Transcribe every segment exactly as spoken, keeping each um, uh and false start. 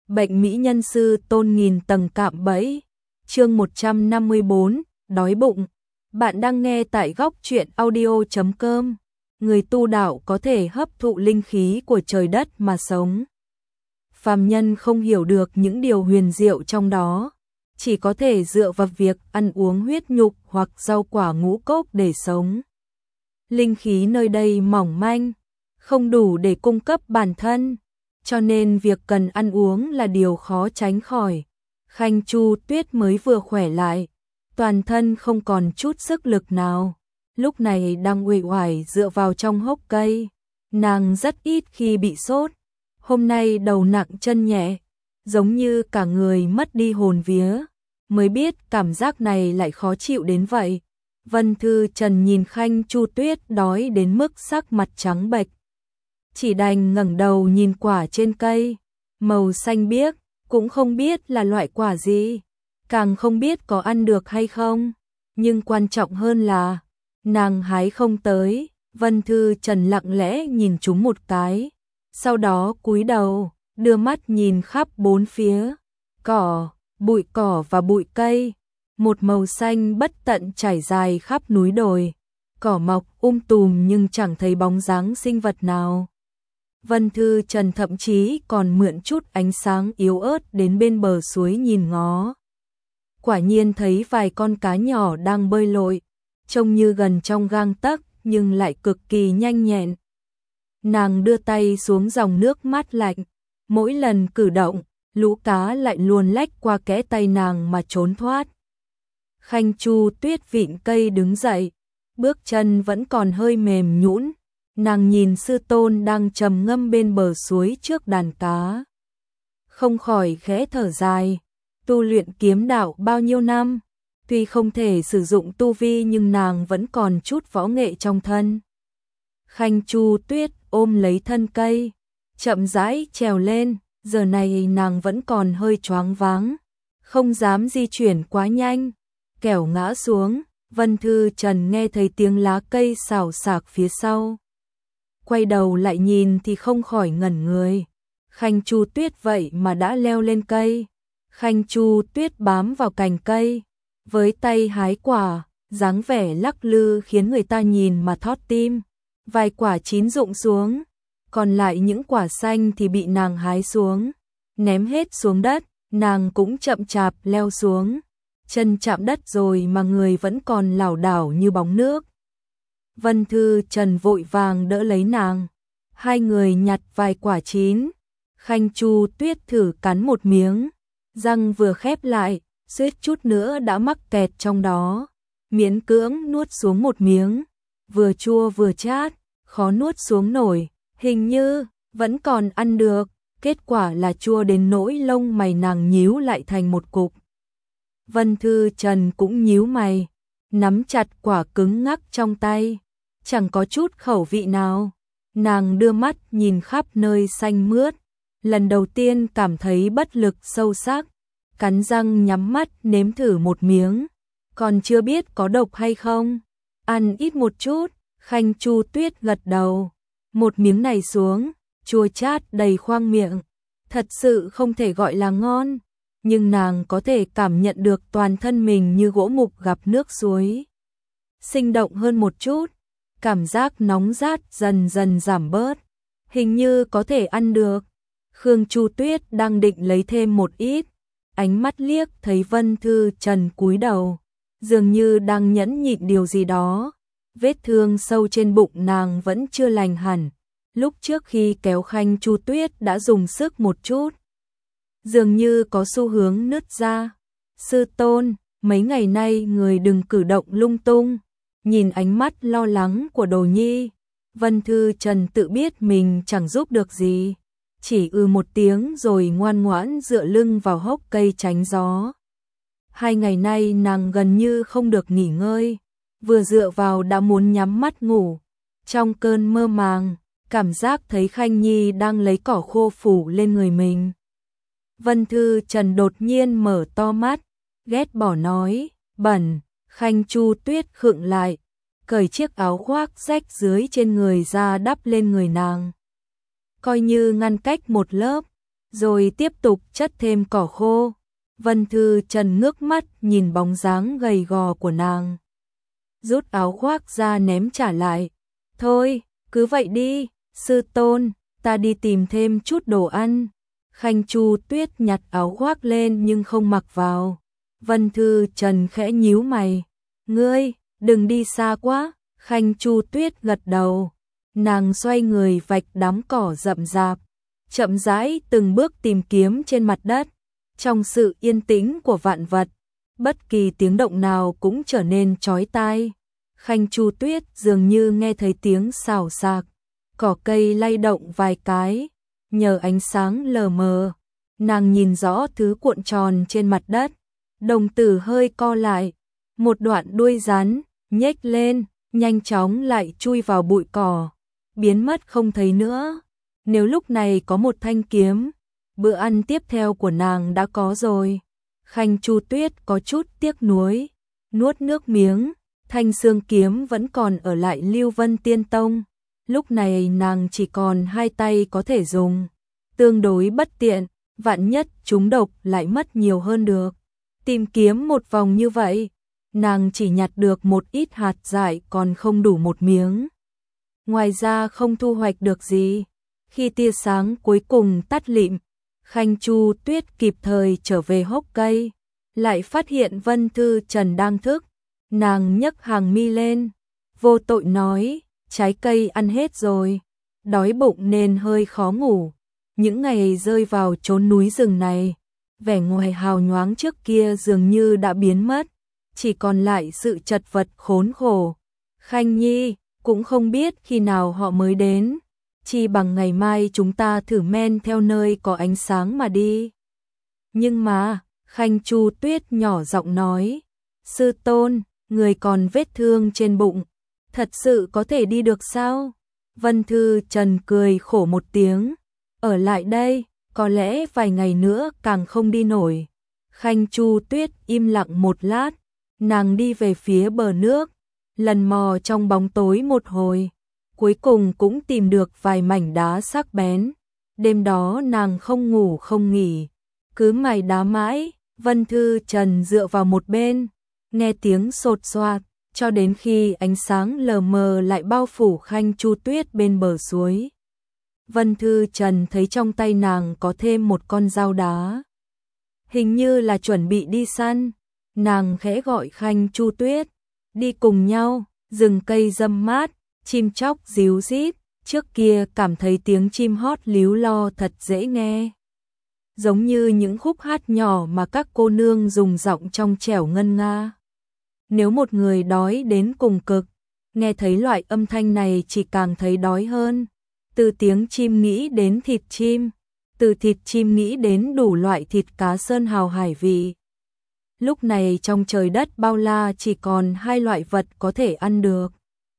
Bệnh mỹ nhân sư tôn nghìn tầng cạm bẫy. Chương một trăm năm mươi tư, đói bụng. Bạn đang nghe tại góc truyện audio chấm com. Người tu đạo có thể hấp thụ linh khí của trời đất mà sống. Phàm nhân không hiểu được những điều huyền diệu trong đó, chỉ có thể dựa vào việc ăn uống huyết nhục hoặc rau quả ngũ cốc để sống. Linh khí nơi đây mỏng manh, không đủ để cung cấp bản thân, cho nên việc cần ăn uống là điều khó tránh khỏi. Khanh Chu Tuyết mới vừa khỏe lại, toàn thân không còn chút sức lực nào, lúc này đang uể oải dựa vào trong hốc cây. Nàng rất ít khi bị sốt, hôm nay đầu nặng chân nhẹ, giống như cả người mất đi hồn vía, mới biết cảm giác này lại khó chịu đến vậy. Vân Thư Trần nhìn Khanh Chu Tuyết đói đến mức sắc mặt trắng bệch, chỉ đành ngẩng đầu nhìn quả trên cây, màu xanh biếc, cũng không biết là loại quả gì, càng không biết có ăn được hay không, nhưng quan trọng hơn là nàng hái không tới. Vân Thư Trần lặng lẽ nhìn chúng một cái, sau đó cúi đầu, đưa mắt nhìn khắp bốn phía, cỏ, bụi cỏ và bụi cây, một màu xanh bất tận trải dài khắp núi đồi, cỏ mọc um tùm nhưng chẳng thấy bóng dáng sinh vật nào. Vân Thư Trần thậm chí còn mượn chút ánh sáng yếu ớt đến bên bờ suối nhìn ngó. Quả nhiên thấy vài con cá nhỏ đang bơi lội, trông như gần trong gang tấc nhưng lại cực kỳ nhanh nhẹn. Nàng đưa tay xuống dòng nước mát lạnh, mỗi lần cử động, lũ cá lại luồn lách qua kẽ tay nàng mà trốn thoát. Khanh Chu Tuyết vịn cây đứng dậy, bước chân vẫn còn hơi mềm nhũn. Nàng nhìn sư tôn đang trầm ngâm bên bờ suối trước đàn cá, không khỏi khẽ thở dài. Tu luyện kiếm đạo bao nhiêu năm, tuy không thể sử dụng tu vi nhưng nàng vẫn còn chút võ nghệ trong thân. Khanh Chu Tuyết ôm lấy thân cây, chậm rãi trèo lên, giờ này nàng vẫn còn hơi choáng váng, không dám di chuyển quá nhanh, kẻo ngã xuống. Vân Thư Trần nghe thấy tiếng lá cây xào xạc phía sau, quay đầu lại nhìn thì không khỏi ngẩn người. Khanh Chu Tuyết vậy mà đã leo lên cây. Khanh Chu Tuyết bám vào cành cây, với tay hái quả, dáng vẻ lắc lư khiến người ta nhìn mà thót tim. Vài quả chín rụng xuống, còn lại những quả xanh thì bị nàng hái xuống, ném hết xuống đất. Nàng cũng chậm chạp leo xuống, chân chạm đất rồi mà người vẫn còn lảo đảo như bóng nước. Vân Thư Trần vội vàng đỡ lấy nàng, hai người nhặt vài quả chín. Khanh Chu Tuyết thử cắn một miếng, răng vừa khép lại, suýt chút nữa đã mắc kẹt trong đó, miễn cưỡng nuốt xuống một miếng, vừa chua vừa chát, khó nuốt xuống nổi, hình như vẫn còn ăn được, kết quả là chua đến nỗi lông mày nàng nhíu lại thành một cục. Vân Thư Trần cũng nhíu mày, nắm chặt quả cứng ngắc trong tay, chẳng có chút khẩu vị nào. Nàng đưa mắt nhìn khắp nơi xanh mướt, lần đầu tiên cảm thấy bất lực sâu sắc, cắn răng nhắm mắt nếm thử một miếng, còn chưa biết có độc hay không. Ăn ít một chút. Khanh Chu Tuyết gật đầu, một miếng này xuống, chua chát đầy khoang miệng, thật sự không thể gọi là ngon, nhưng nàng có thể cảm nhận được toàn thân mình như gỗ mục gặp nước suối, sinh động hơn một chút, cảm giác nóng rát dần dần giảm bớt, hình như có thể ăn được. Khương Chu Tuyết đang định lấy thêm một ít, ánh mắt liếc thấy Vân Thư Trần cúi đầu, dường như đang nhẫn nhịn điều gì đó. Vết thương sâu trên bụng nàng vẫn chưa lành hẳn, lúc trước khi kéo Khanh Chu Tuyết đã dùng sức một chút, dường như có xu hướng nứt ra. Sư tôn, mấy ngày nay người đừng cử động lung tung. Nhìn ánh mắt lo lắng của Đồ Nhi, Vân Thư Trần tự biết mình chẳng giúp được gì, chỉ ư một tiếng rồi ngoan ngoãn dựa lưng vào hốc cây tránh gió. Hai ngày nay nàng gần như không được nghỉ ngơi, vừa dựa vào đã muốn nhắm mắt ngủ. Trong cơn mơ màng, cảm giác thấy Khanh Nhi đang lấy cỏ khô phủ lên người mình. Vân Thư Trần đột nhiên mở to mắt, ghét bỏ nói, bẩn. Khanh Chu Tuyết khựng lại, cởi chiếc áo khoác rách dưới trên người ra đắp lên người nàng. Coi như ngăn cách một lớp, rồi tiếp tục chất thêm cỏ khô. Vân Thư Trần ngước mắt nhìn bóng dáng gầy gò của nàng. Rút áo khoác ra ném trả lại. Thôi, cứ vậy đi, sư tôn, ta đi tìm thêm chút đồ ăn. Khanh Chu Tuyết nhặt áo khoác lên nhưng không mặc vào. Vân Thư Trần khẽ nhíu mày. Ngươi, đừng đi xa quá. Khanh Chu Tuyết gật đầu. Nàng xoay người vạch đám cỏ rậm rạp, chậm rãi từng bước tìm kiếm trên mặt đất. Trong sự yên tĩnh của vạn vật, bất kỳ tiếng động nào cũng trở nên chói tai. Khanh Chu Tuyết dường như nghe thấy tiếng xào xạc, cỏ cây lay động vài cái, nhờ ánh sáng lờ mờ, nàng nhìn rõ thứ cuộn tròn trên mặt đất. Đồng tử hơi co lại, một đoạn đuôi rắn nhếch lên, nhanh chóng lại chui vào bụi cỏ, biến mất không thấy nữa. Nếu lúc này có một thanh kiếm, bữa ăn tiếp theo của nàng đã có rồi. Khanh Chu Tuyết có chút tiếc nuối, nuốt nước miếng. Thanh xương kiếm vẫn còn ở lại Lưu Vân Tiên Tông. Lúc này nàng chỉ còn hai tay có thể dùng, tương đối bất tiện, vạn nhất trúng độc lại mất nhiều hơn được. Tìm kiếm một vòng như vậy, nàng chỉ nhặt được một ít hạt dại còn không đủ một miếng. Ngoài ra không thu hoạch được gì. Khi tia sáng cuối cùng tắt lịm, Khanh Chu Tuyết kịp thời trở về hốc cây, lại phát hiện Vân Thư Trần đang thức. Nàng nhấc hàng mi lên, vô tội nói, trái cây ăn hết rồi, đói bụng nên hơi khó ngủ. Những ngày rơi vào chốn núi rừng này, vẻ ngoài hào nhoáng trước kia dường như đã biến mất, chỉ còn lại sự chật vật khốn khổ. Khanh Nhi, cũng không biết khi nào họ mới đến, chi bằng ngày mai chúng ta thử men theo nơi có ánh sáng mà đi. Nhưng mà, Khanh Chu Tuyết nhỏ giọng nói, sư tôn, người còn vết thương trên bụng, thật sự có thể đi được sao? Vân Thư Trần cười khổ một tiếng, ở lại đây, có lẽ vài ngày nữa càng không đi nổi. Khanh Chu Tuyết im lặng một lát, nàng đi về phía bờ nước, lần mò trong bóng tối một hồi, cuối cùng cũng tìm được vài mảnh đá sắc bén. Đêm đó nàng không ngủ không nghỉ, cứ mài đá mãi. Vân Thư Trần dựa vào một bên, nghe tiếng sột soạt, cho đến khi ánh sáng lờ mờ lại bao phủ Khanh Chu Tuyết bên bờ suối. Vân Thư Trần thấy trong tay nàng có thêm một con dao đá, hình như là chuẩn bị đi săn. Nàng khẽ gọi Khanh Chu Tuyết, đi cùng nhau. Rừng cây râm mát, chim chóc ríu rít, trước kia cảm thấy tiếng chim hót líu lo thật dễ nghe, giống như những khúc hát nhỏ mà các cô nương dùng giọng trong trẻo ngân nga. Nếu một người đói đến cùng cực, nghe thấy loại âm thanh này chỉ càng thấy đói hơn. Từ tiếng chim nghĩ đến thịt chim, từ thịt chim nghĩ đến đủ loại thịt cá sơn hào hải vị. Lúc này trong trời đất bao la chỉ còn hai loại vật có thể ăn được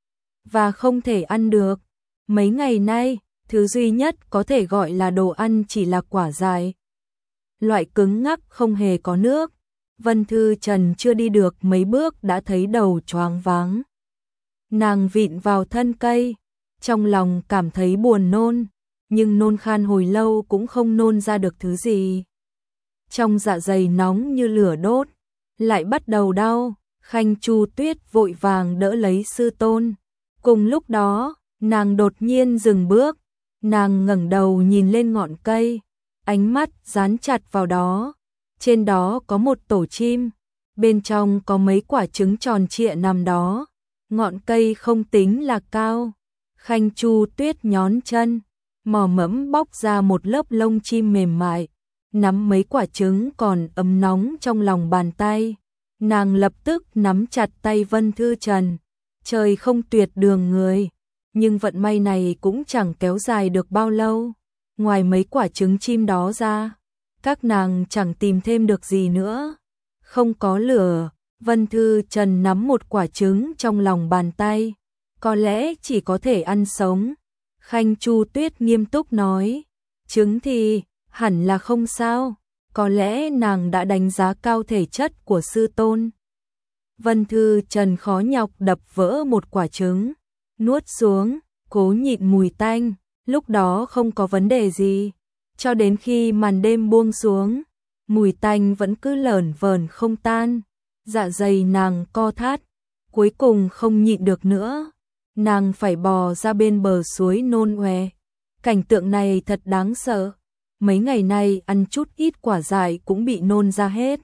và không thể ăn được. Mấy ngày nay, thứ duy nhất có thể gọi là đồ ăn chỉ là quả dại, loại cứng ngắc không hề có nước. Vân Thư Trần chưa đi được mấy bước đã thấy đầu choáng váng. Nàng vịn vào thân cây, trong lòng cảm thấy buồn nôn, nhưng nôn khan hồi lâu cũng không nôn ra được thứ gì. Trong dạ dày nóng như lửa đốt, lại bắt đầu đau. Khanh Chu Tuyết vội vàng đỡ lấy sư tôn. Cùng lúc đó, nàng đột nhiên dừng bước, nàng ngẩng đầu nhìn lên ngọn cây, ánh mắt dán chặt vào đó. Trên đó có một tổ chim, bên trong có mấy quả trứng tròn trịa nằm đó. Ngọn cây không tính là cao. Khanh Chu Tuyết nhón chân, mò mẫm bóc ra một lớp lông chim mềm mại, nắm mấy quả trứng còn ấm nóng trong lòng bàn tay. Nàng lập tức nắm chặt tay Vân Thư Trần. Trời không tuyệt đường người, nhưng vận may này cũng chẳng kéo dài được bao lâu. Ngoài mấy quả trứng chim đó ra, các nàng chẳng tìm thêm được gì nữa. Không có lửa, Vân Thư Trần nắm một quả trứng trong lòng bàn tay, có lẽ chỉ có thể ăn sống. Khanh Chu Tuyết nghiêm túc nói, trứng thì hẳn là không sao, có lẽ nàng đã đánh giá cao thể chất của sư tôn. Vân Thư Trần khó nhọc đập vỡ một quả trứng, nuốt xuống, cố nhịn mùi tanh, lúc đó không có vấn đề gì. cho đến khi màn đêm buông xuống, mùi tanh vẫn cứ lởn vởn không tan, dạ dày nàng co thắt, cuối cùng không nhịn được nữa, nàng phải bò ra bên bờ suối nôn ọe. Cảnh tượng này thật đáng sợ, mấy ngày nay ăn chút ít quả dại cũng bị nôn ra hết.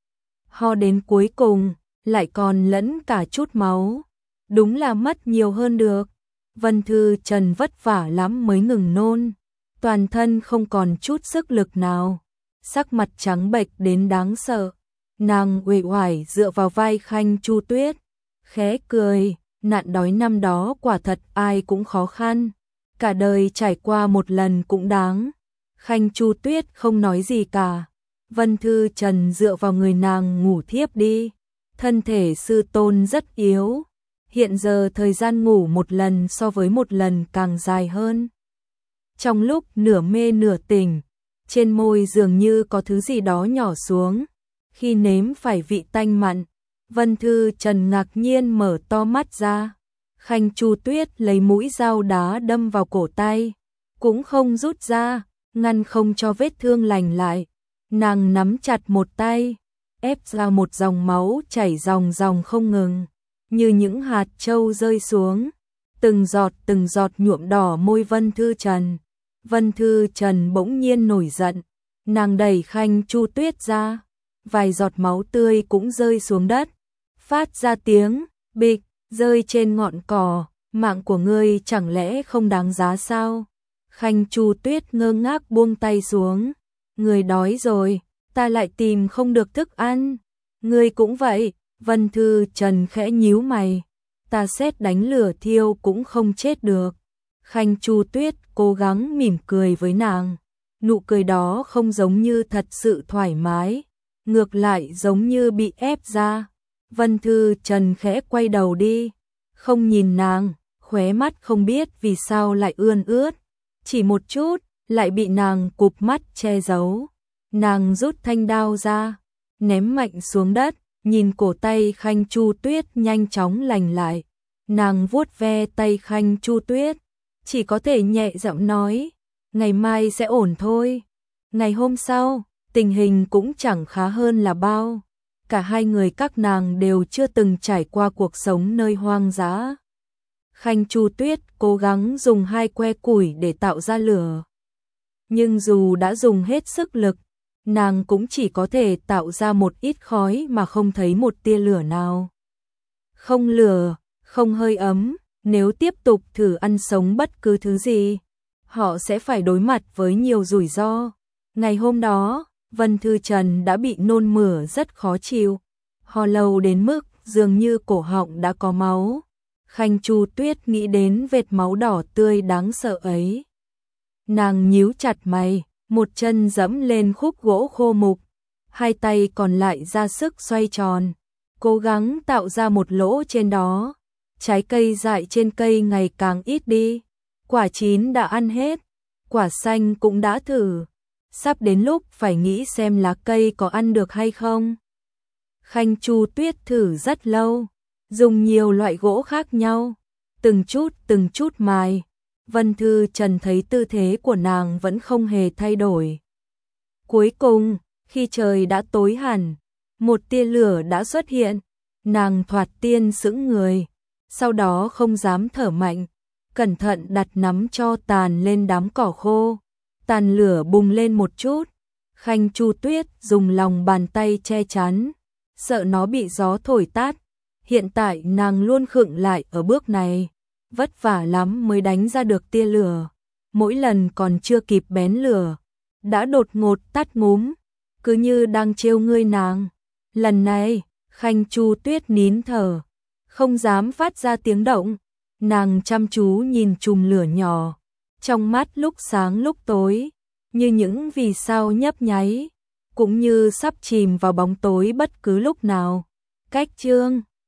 Ho đến cuối cùng, lại còn lẫn cả chút máu, đúng là mất nhiều hơn được. Vân Thư Trần vất vả lắm mới ngừng nôn, toàn thân không còn chút sức lực nào, sắc mặt trắng bệch đến đáng sợ. Nàng uể oải dựa vào vai Khanh Chu Tuyết, khẽ cười, nạn đói năm đó quả thật ai cũng khó khăn, cả đời trải qua một lần cũng đáng. Khanh Chu Tuyết không nói gì cả, Vân Thư Trần dựa vào người nàng ngủ thiếp đi, thân thể sư tôn rất yếu, hiện giờ thời gian ngủ một lần so với một lần càng dài hơn. Trong lúc nửa mê nửa tỉnh, trên môi dường như có thứ gì đó nhỏ xuống, khi nếm phải vị tanh mặn, Vân Thư Trần ngạc nhiên mở to mắt ra. Khanh Chu Tuyết lấy mũi dao đá đâm vào cổ tay, cũng không rút ra, ngăn không cho vết thương lành lại. Nàng nắm chặt một tay, ép ra một dòng máu chảy ròng ròng không ngừng, như những hạt châu rơi xuống, từng giọt từng giọt nhuộm đỏ môi Vân Thư Trần. Vân Thư Trần bỗng nhiên nổi giận, nàng đẩy Khanh Chu Tuyết ra, vài giọt máu tươi cũng rơi xuống đất, phát ra tiếng bịch, rơi trên ngọn cỏ. Mạng của ngươi chẳng lẽ không đáng giá sao? Khanh Chu Tuyết ngơ ngác buông tay xuống, người đói rồi, ta lại tìm không được thức ăn. Ngươi cũng vậy. Vân Thư Trần khẽ nhíu mày, ta sét đánh lửa thiêu cũng không chết được. Khanh Chu Tuyết cố gắng mỉm cười với nàng, nụ cười đó không giống như thật sự thoải mái, ngược lại giống như bị ép ra. Vân Thư Trần khẽ quay đầu đi, không nhìn nàng, khóe mắt không biết vì sao lại ươn ướt, chỉ một chút, lại bị nàng cụp mắt che giấu. Nàng rút thanh đao ra, ném mạnh xuống đất, nhìn cổ tay Khanh Chu Tuyết nhanh chóng lành lại. Nàng vuốt ve tay Khanh Chu Tuyết, chỉ có thể nhẹ giọng nói, ngày mai sẽ ổn thôi. Ngày hôm sau, tình hình cũng chẳng khá hơn là bao. Cả hai người các nàng đều chưa từng trải qua cuộc sống nơi hoang dã. Khanh Chu Tuyết cố gắng dùng hai que củi để tạo ra lửa. Nhưng dù đã dùng hết sức lực, nàng cũng chỉ có thể tạo ra một ít khói mà không thấy một tia lửa nào. Không lửa, không hơi ấm, nếu tiếp tục thử ăn sống bất cứ thứ gì, họ sẽ phải đối mặt với nhiều rủi ro. Ngày hôm đó, Vân Thư Trần đã bị nôn mửa rất khó chịu, ho lâu đến mức dường như cổ họng đã có máu. Khanh Chu Tuyết nghĩ đến vệt máu đỏ tươi đáng sợ ấy. Nàng nhíu chặt mày, một chân dẫm lên khúc gỗ khô mục, hai tay còn lại ra sức xoay tròn, cố gắng tạo ra một lỗ trên đó. Trái cây dại trên cây ngày càng ít đi, quả chín đã ăn hết, quả xanh cũng đã thử, sắp đến lúc phải nghĩ xem lá cây có ăn được hay không. Khanh Chu Tuyết thử rất lâu, dùng nhiều loại gỗ khác nhau, từng chút từng chút mài. Vân Thư Trần thấy tư thế của nàng vẫn không hề thay đổi. Cuối cùng, khi trời đã tối hẳn, một tia lửa đã xuất hiện, nàng thoạt tiên sững người, sau đó không dám thở mạnh, cẩn thận đặt nắm tro tàn lên đám cỏ khô. Tàn lửa bùng lên một chút, Khanh Chu Tuyết dùng lòng bàn tay che chắn, sợ nó bị gió thổi tát. Hiện tại nàng luôn khựng lại ở bước này, vất vả lắm mới đánh ra được tia lửa, mỗi lần còn chưa kịp bén lửa, đã đột ngột tắt ngúm, cứ như đang trêu ngươi nàng. Lần này, Khanh Chu Tuyết nín thở, không dám phát ra tiếng động, nàng chăm chú nhìn chùm lửa nhỏ, trong mắt lúc sáng lúc tối, như những vì sao nhấp nháy, cũng như sắp chìm vào bóng tối bất cứ lúc nào. Cách chương